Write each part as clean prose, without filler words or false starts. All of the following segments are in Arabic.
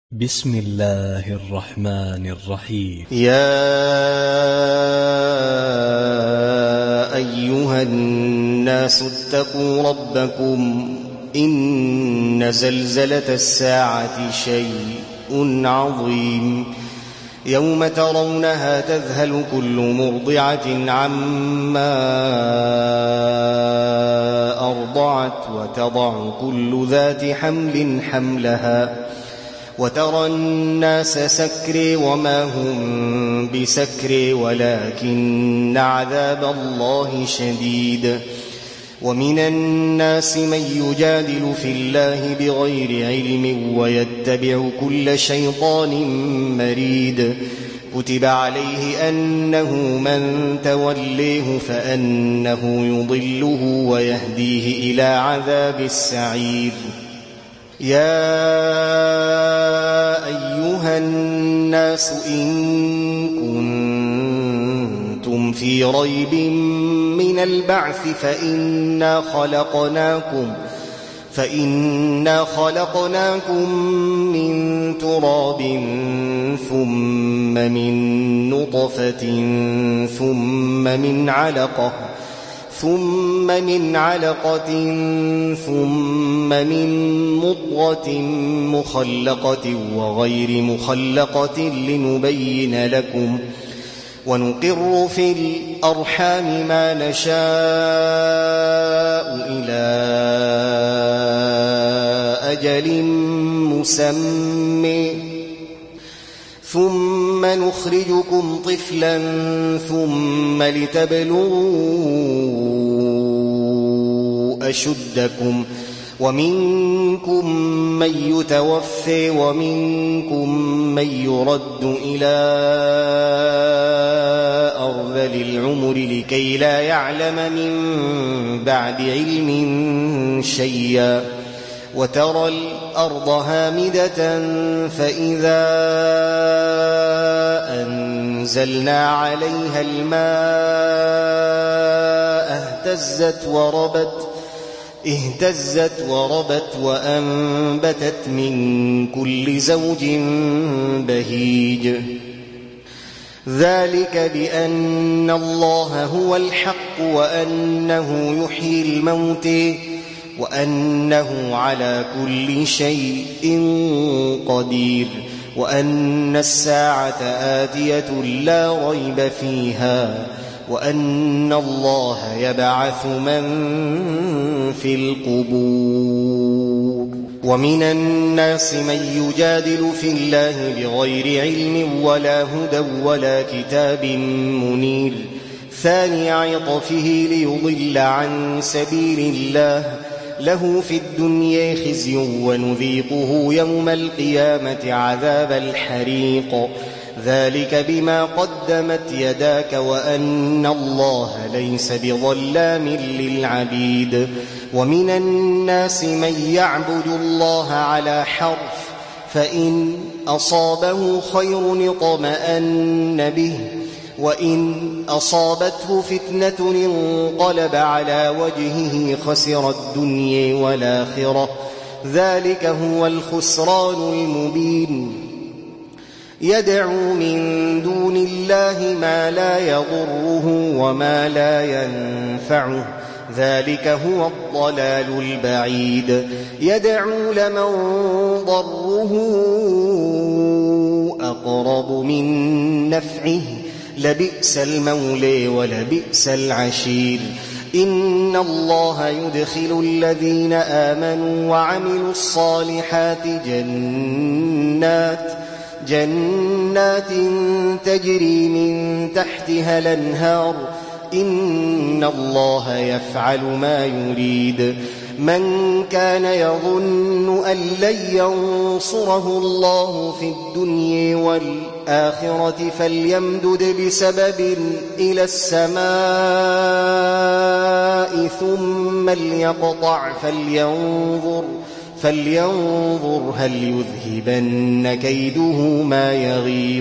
بسم الله الرحمن الرحيم. يا أيها الناس اتقوا ربكم إن زلزلة الساعة شيء عظيم يوم ترونها تذهل كل مرضعة عما أرضعت وتضع كل ذات حمل حملها وترى الناس سكري وما هم بسكري ولكن عذاب الله شديد. ومن الناس من يجادل في الله بغير علم ويتبع كل شيطان مريد. كتب عليه أنه من توليه فأنه يضله ويهديه إلى عذاب السعير. يا أيها الناس إن كنتم في ريب من البعث فإنا خلقناكم من تراب ثم من نطفة ثم من علقة ثم من مضغة مخلقة وغير مخلقة لنبين لكم ونقر في الأرحام ما نشاء إلى أجل مسمى ثم نخرجكم طفلا ثم لتبلغوا أشدكم ومنكم من يتوفى ومنكم من يرد إلى أرذل العمر لكي لا يعلم من بعد علم شيئا. وترى الأرض هامدة فإذا أنزلنا عليها الماء اهتزت وربت وأنبتت من كل زوج بهيج. ذلك بأن الله هو الحق وأنه يحيي الموت وأنه على كل شيء قدير وأن الساعة آتية لا ريب فيها وأن الله يبعث من في القبور. ومن الناس من يجادل في الله بغير علم ولا هدى ولا كتاب منير ثاني عطفه ليضل عن سبيل الله له في الدنيا خزي ونذيقه يوم القيامة عذاب الحريق. ذلك بما قدمت يداك وأن الله ليس بظلام للعبيد. ومن الناس من يعبد الله على حرف فإن أصابه خير اطمأن به وإن أصابته فتنة انقلب على وجهه خسر الدنيا والآخرة ذلك هو الخسران المبين. يدعو من دون الله ما لا يضره وما لا ينفعه ذلك هو الضلال البعيد. يدعو لمن ضره أقرب من نفعه لبئس المولى ولبئس العشير. إن الله يدخل الذين آمنوا وعملوا الصالحات جنات تجري من تحتها الأنهار إن الله يفعل ما يريد. من كان يظن أن لن ينصره الله في الدنيا والآخرة فليمدد بسبب إلى السماء ثم ليقطع فلينظر هل يذهبن كيده ما يغيظ.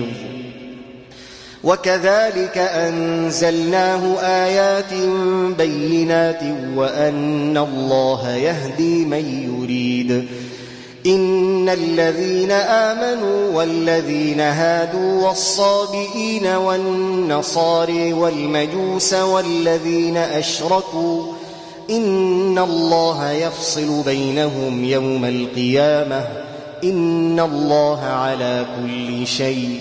وكذلك أنزلناه آيات بينات وأن الله يهدي من يريد إن الذين آمنوا والذين هادوا والصابئين والنصارى والمجوس والذين أشركوا إن الله يفصل بينهم يوم القيامة إن الله على كل شيء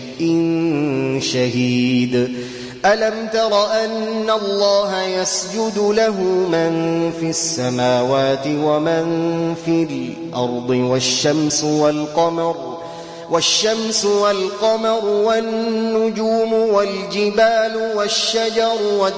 شهيد ألم تر أن الله يسجد له من في السماوات ومن في الأرض والشمس والقمر والنجوم والجبال والشجر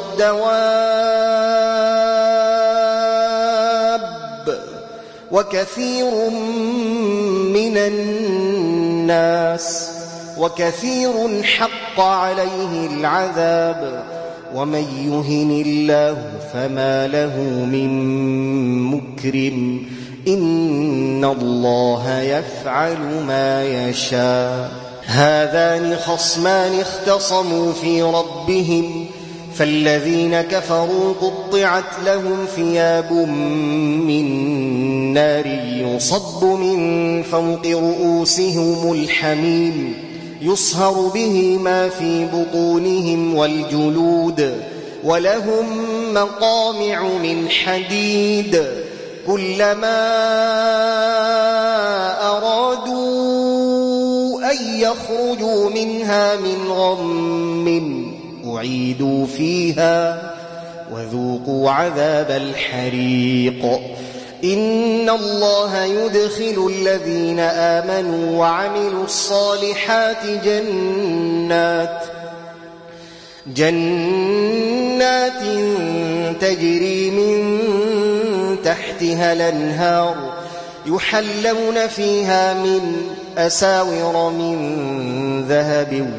والدواب وكثير من الناس وكثير حق عليه العذاب ومن يهن الله فما له من مكرم إن الله يفعل ما يشاء هذان خصمان اختصموا في ربهم فالذين كفروا قطعت لهم ثياب من نار يصب من فوق رؤوسهم الحميم يصهر به ما في بطونهم والجلود ولهم مقامع من حديد كلما أرادوا أن يخرجوا منها من غم أعيدوا فيها وذوقوا عذاب الحريق إن الله يدخل الذين آمنوا وعملوا الصالحات جنات تجري من تحتها الأنهار يحلون فيها من أساور من ذهب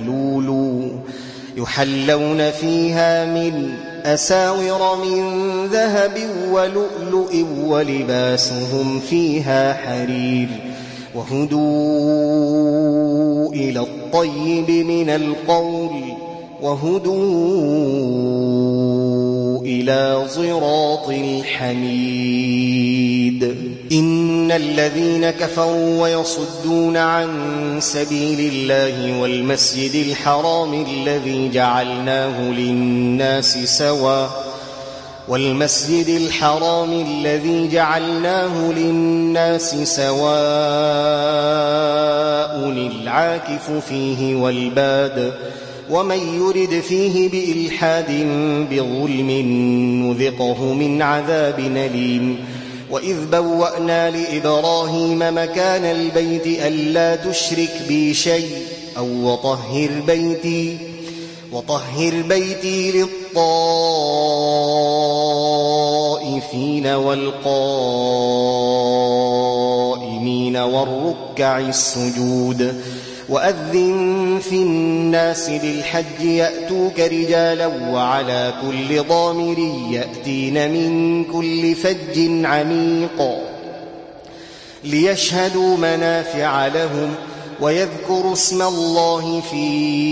ولؤلؤ ولباسهم فيها حرير وهدوا إلى الطيب من القول وهدوا إلى صراط الحميد إن الذين كفروا ويصدون عن سبيل الله والمسجد الحرام الذي جعلناه للناس سواء العاكف فيه والباد ومن يرد فيه بإلحاد بظلم نذقه من عذاب أليم وإذ بوأنا لإبراهيم مكان البيت ألا تشرك بي شيء وطهر بيتي للطائفين والقائمين والركع السجود وأذن في الناس بالحج يأتوك رجالا وعلى كل ضامر يأتين من كل فج عميق ليشهدوا منافع لهم ويذكروا اسم الله في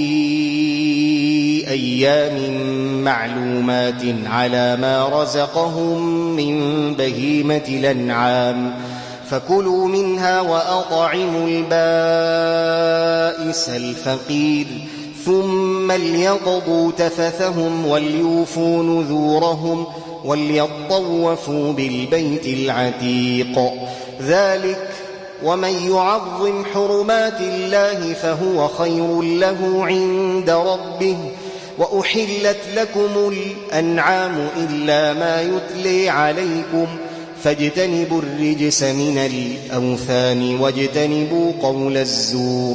أيام معلومات على ما رزقهم من بهيمة الأنعام فكلوا منها وأطعموا البائس الفقير ثم ليقضوا تفثهم وليوفوا نذورهم وليطوفوا بالبيت العتيق ذلك ومن يعظم حرمات الله فهو خير له عند ربه وأحلت لكم الأنعام إلا ما يتلي عليكم فاجتنبوا الرجس من الأوثان واجتنبوا قول الزور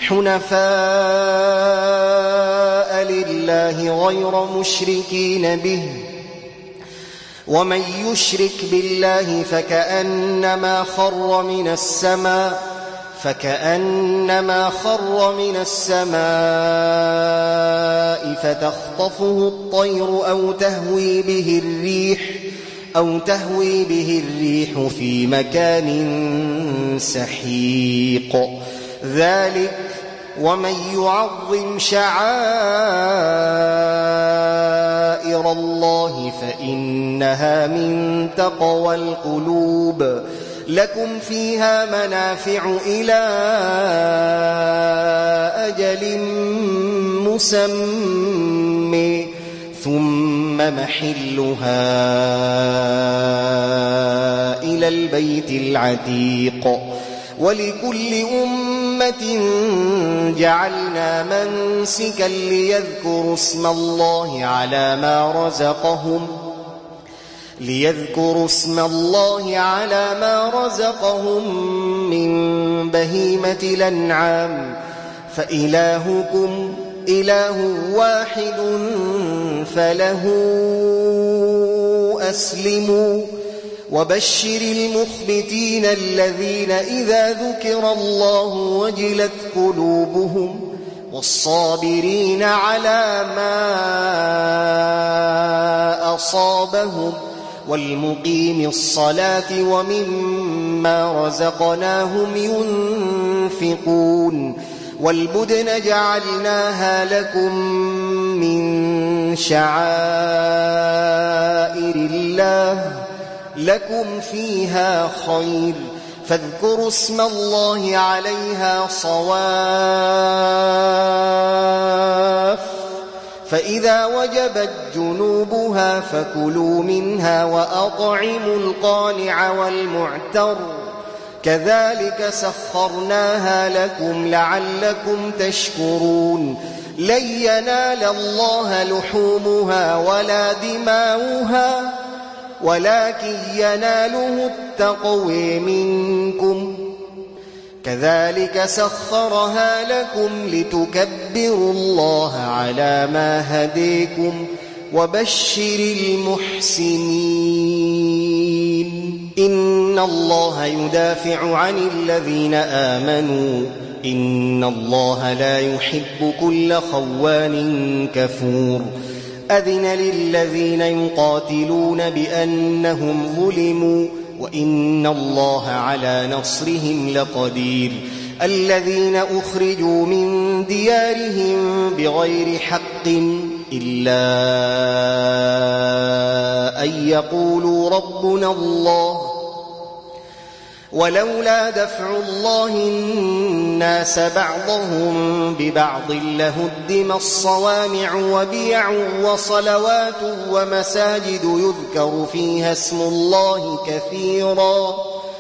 حنفاء لله غير مشركين به ومن يشرك بالله فكأنما خر من السماء فتخطفه الطير أو تهوي به الريح في مكان سحيق ذلك ومن يعظم شعائر الله فإنها من تقوى القلوب لكم فيها منافع إلى أجل مسمى ثم محلها إلى البيت العتيق ولكل أمة جعلنا منسكا ليذكروا اسم الله على ما رزقهم من بهيمة الأنعام فإلهكم إله واحد فله أسلموا وبشر المخبتين الذين إذا ذكر الله وجلت قلوبهم والصابرين على ما أصابهم والمقيم الصلاة ومما رزقناهم ينفقون والبدن جعلناها لكم من شعائر الله لكم فيها خير فاذكروا اسم الله عليها صواف فإذا وجبت جنوبها فكلوا منها وأطعموا القانع والمعتر كذلك سخرناها لكم لعلكم تشكرون لن ينال الله لحومها ولا دماؤها ولكن يناله التقوى منكم كذلك سخرها لكم لتكبروا الله على ما هديكم وبشر المحسنين إن الله يدافع عن الذين آمنوا إن الله لا يحب كل خوان كفور أذن للذين يقاتلون بأنهم ظلموا وإن الله على نصرهم لقدير الذين أخرجوا من ديارهم بغير حق إلا أن يقولوا ربنا الله ولولا دفع الله الناس بعضهم ببعض لهدم الصوامع وبيع وصلوات ومساجد يذكر فيها اسم الله كثيرا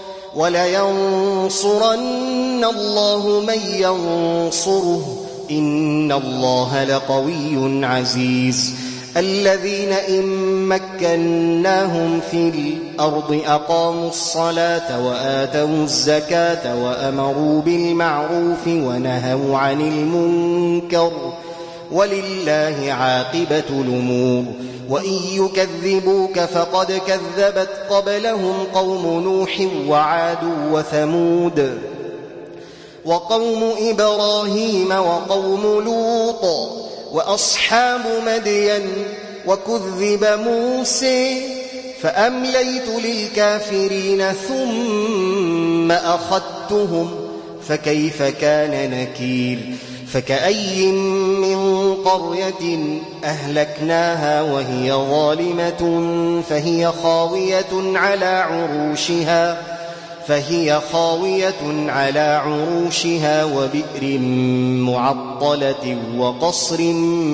ولينصرن الله من ينصره إن الله لقوي عزيز الذين إن مكناهم في الأرض أقاموا الصلاة وآتوا الزكاة وأمروا بالمعروف ونهوا عن المنكر ولله عاقبة الأمور وإن يكذبوك فقد كذبت قبلهم قوم نوح وعاد وثمود وقوم إبراهيم وقوم لوط وأصحاب مدين وكذب موسى فأمليت للكافرين ثم أخذتهم فكيف كان نكير فكأي من قرية أهلكناها وهي ظالمة فهي خاوية على عروشها وبئر معطلة وقصر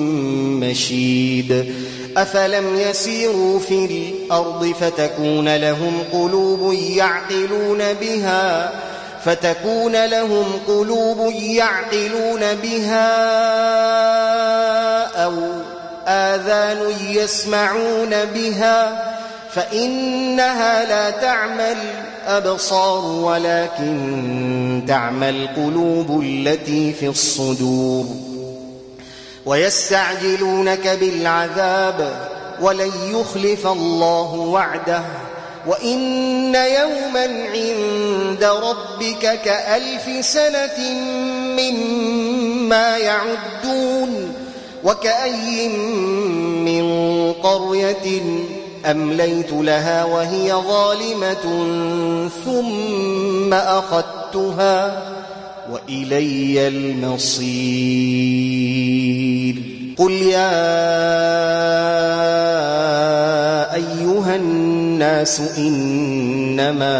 مشيد أفلم يسيروا في الأرض فتكون لهم قلوب يعقلون بها أو آذان يسمعون بها فإنها لا تعمى الأبصار ولكن تعمى القلوب التي في الصدور ويستعجلونك بالعذاب ولن يخلف الله وعده وإن يوما عند ربك كألف سنة مما يعدون وكأي من قرية أمليت لها وهي ظالمة ثم أخذتها وإلي المصير قل يا أيها الناس الناس إنما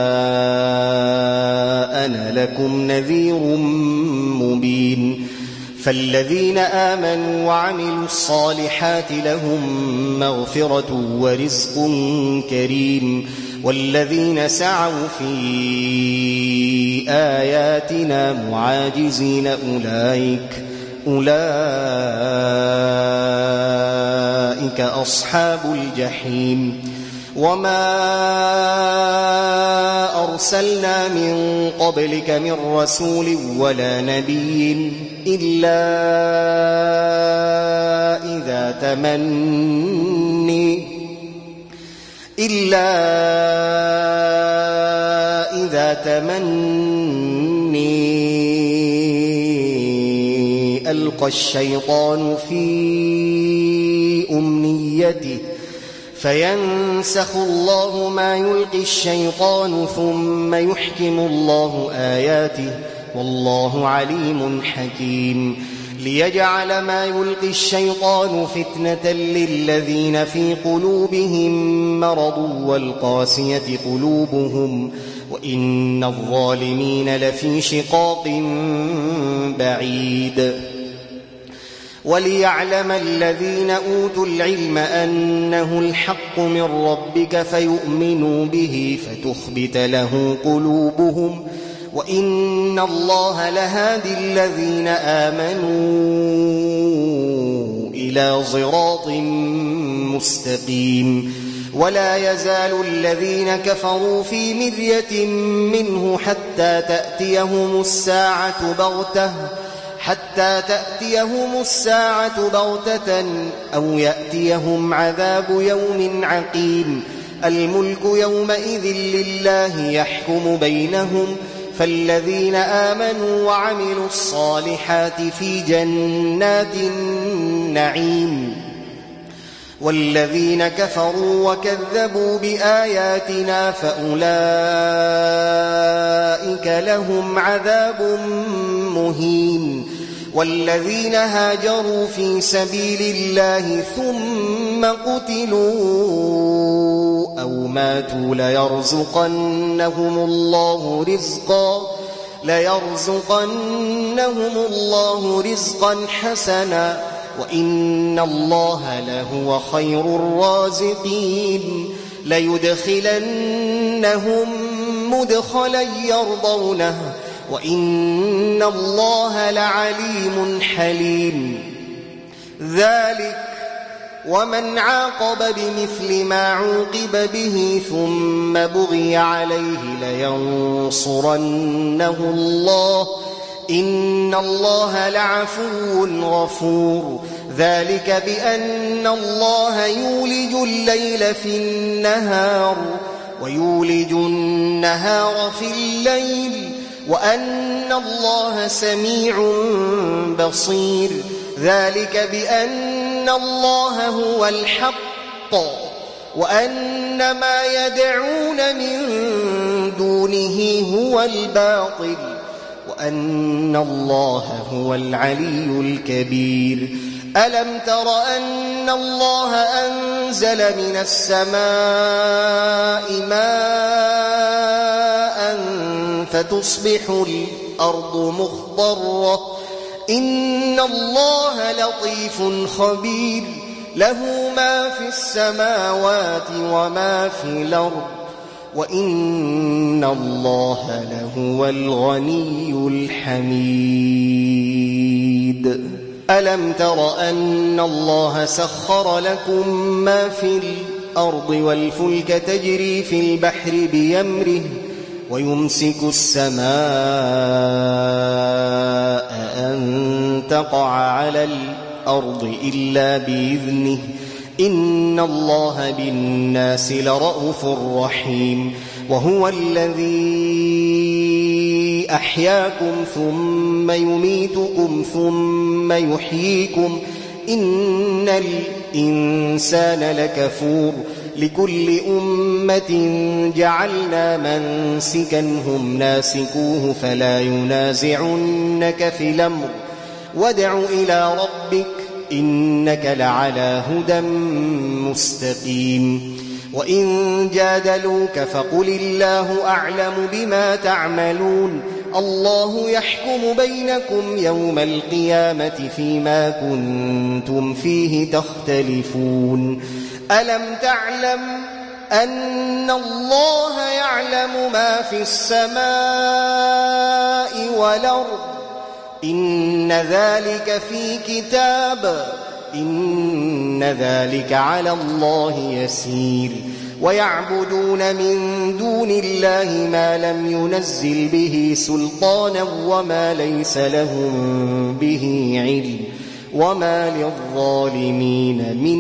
أنا لكم نذير مبين فالذين آمنوا وعملوا الصالحات لهم مغفرة ورزق كريم والذين سعوا في آياتنا معاجزين أولئك أصحاب الجحيم وما أرسلنا من قبلك من رسول ولا نبي إلا إذا تمني ألقى الشيطان في أمنيته فينسخ الله ما يلقي الشيطان ثم يحكم الله آياته والله عليم حكيم ليجعل ما يلقي الشيطان فتنة للذين في قلوبهم مرض والقاسية قلوبهم وإن الظالمين لفي شقاق بعيد وليعلم الذين أوتوا العلم أنه الحق من ربك فيؤمنوا به فتخبت له قلوبهم وإن الله لهادي الذين آمنوا إلى صراط مستقيم ولا يزال الذين كفروا في مرية منه حتى تأتيهم الساعة بغتة أو يأتيهم عذاب يوم عقيم الملك يومئذ لله يحكم بينهم فالذين آمنوا وعملوا الصالحات في جنات النعيم والذين كفروا وكذبوا بآياتنا فأولئك لهم عذاب مهين والذين هاجروا في سبيل الله ثم قتلوا أو ماتوا ليرزقنهم الله رزقا حسنا وإن الله لهو خير الرازقين ليدخلنهم مدخلا يرضونه وإن الله لعليم حليم ذلك ومن عاقب بمثل ما عوقب به ثم بغي عليه لينصرنه الله إن الله لعفو غفور ذلك بأن الله يولج الليل في النهار ويولج النهار في الليل وأن الله سميع بصير ذلك بأن الله هو الحق وأن ما يدعون من دونه هو الباطل وأن الله هو العلي الكبير ألم تر أن الله أنزل من السماء ماء فتصبح الأرض مخضرة إن الله لطيف خبير له ما في السماوات وما في الأرض وإن الله لهو الغني الحميد ألم تر أن الله سخر لكم ما في الأرض والفلك تجري في البحر بأمره ويمسك السماء أن تقع على الأرض إلا بإذنه إن الله بالناس لرءوف رحيم وهو الذي أحياكم ثم يميتكم ثم يحييكم إن الإنسان لكفور لكل أمة جعلنا منسكا هم ناسكوه فلا ينازعنك في الأمر وادع إلى ربك إنك لعلى هدى مستقيم وإن جادلوك فقل الله أعلم بما تعملون الله يحكم بينكم يوم القيامة فيما كنتم فيه تختلفون ألم تعلم أن الله يعلم ما في السماء والأرض إن ذلك في كتاب إن ذلك على الله يسير ويعبدون من دون الله ما لم ينزل به سلطانا وما ليس لهم به علم وما للظالمين من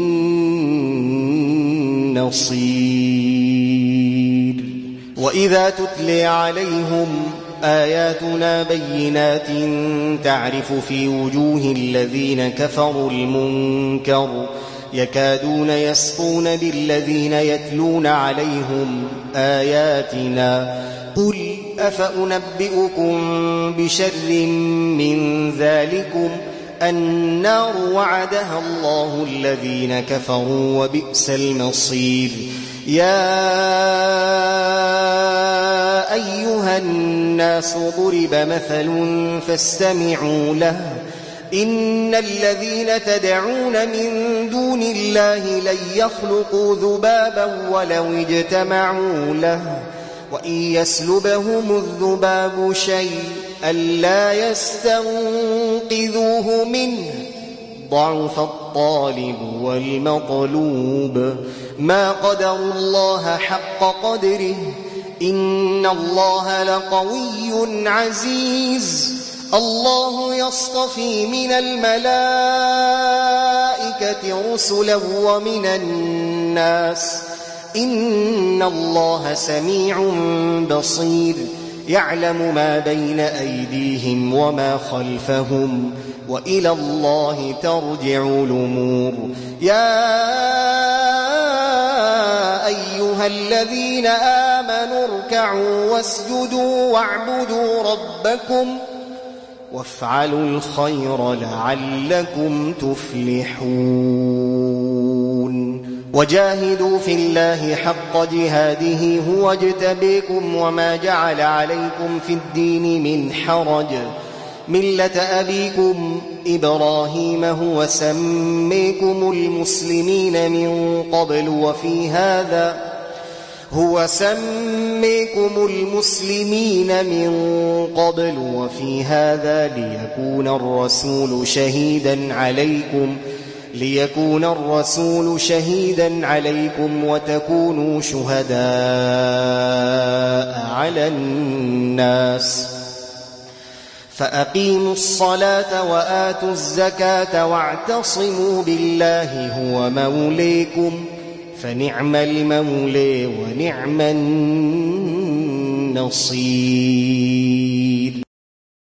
نصير وإذا تتلي عليهم آياتنا بينات تعرف في وجوه الذين كفروا المنكر يكادون يسقون بالذين يتلون عليهم آياتنا قل أفأنبئكم بشر من ذلكم النار وعدها الله الذين كفروا وبئس المصير يا أيها الناس ضرب مثل فاستمعوا له إن الذين تدعون من دون الله لن يخلقوا ذبابا ولو اجتمعوا له وإن يسلبهم الذباب شيئا لا يستنقذوه منه ضعف الطالب والمطلوب ما قدروا الله حق قدره إن الله لقوي عزيز الله يصطفي من الملائكة رسلا ومن الناس إن الله سميع بصير يعلم ما بين أيديهم وما خلفهم وإلى الله ترجع الأمور يا أيها الذين آمنوا اركعوا واسجدوا واعبدوا ربكم وافعلوا الخير لعلكم تفلحون وجاهدوا في الله حق جهاده هو اجتبيكم وما جعل عليكم في الدين من حرج ملة أبيكم إبراهيم هو سميكم المسلمين من قبل وفي هذا ليكون الرسول شهيدا عليكم وتكونوا شهداء على الناس فأقيموا الصلاة وآتوا الزكاة واعتصموا بالله هو موليكم فنعم المولى ونعم النصير